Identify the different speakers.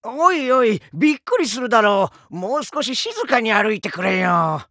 Speaker 1: おいおい、びっくりするだろう。もう少し静かに歩いてくれよ。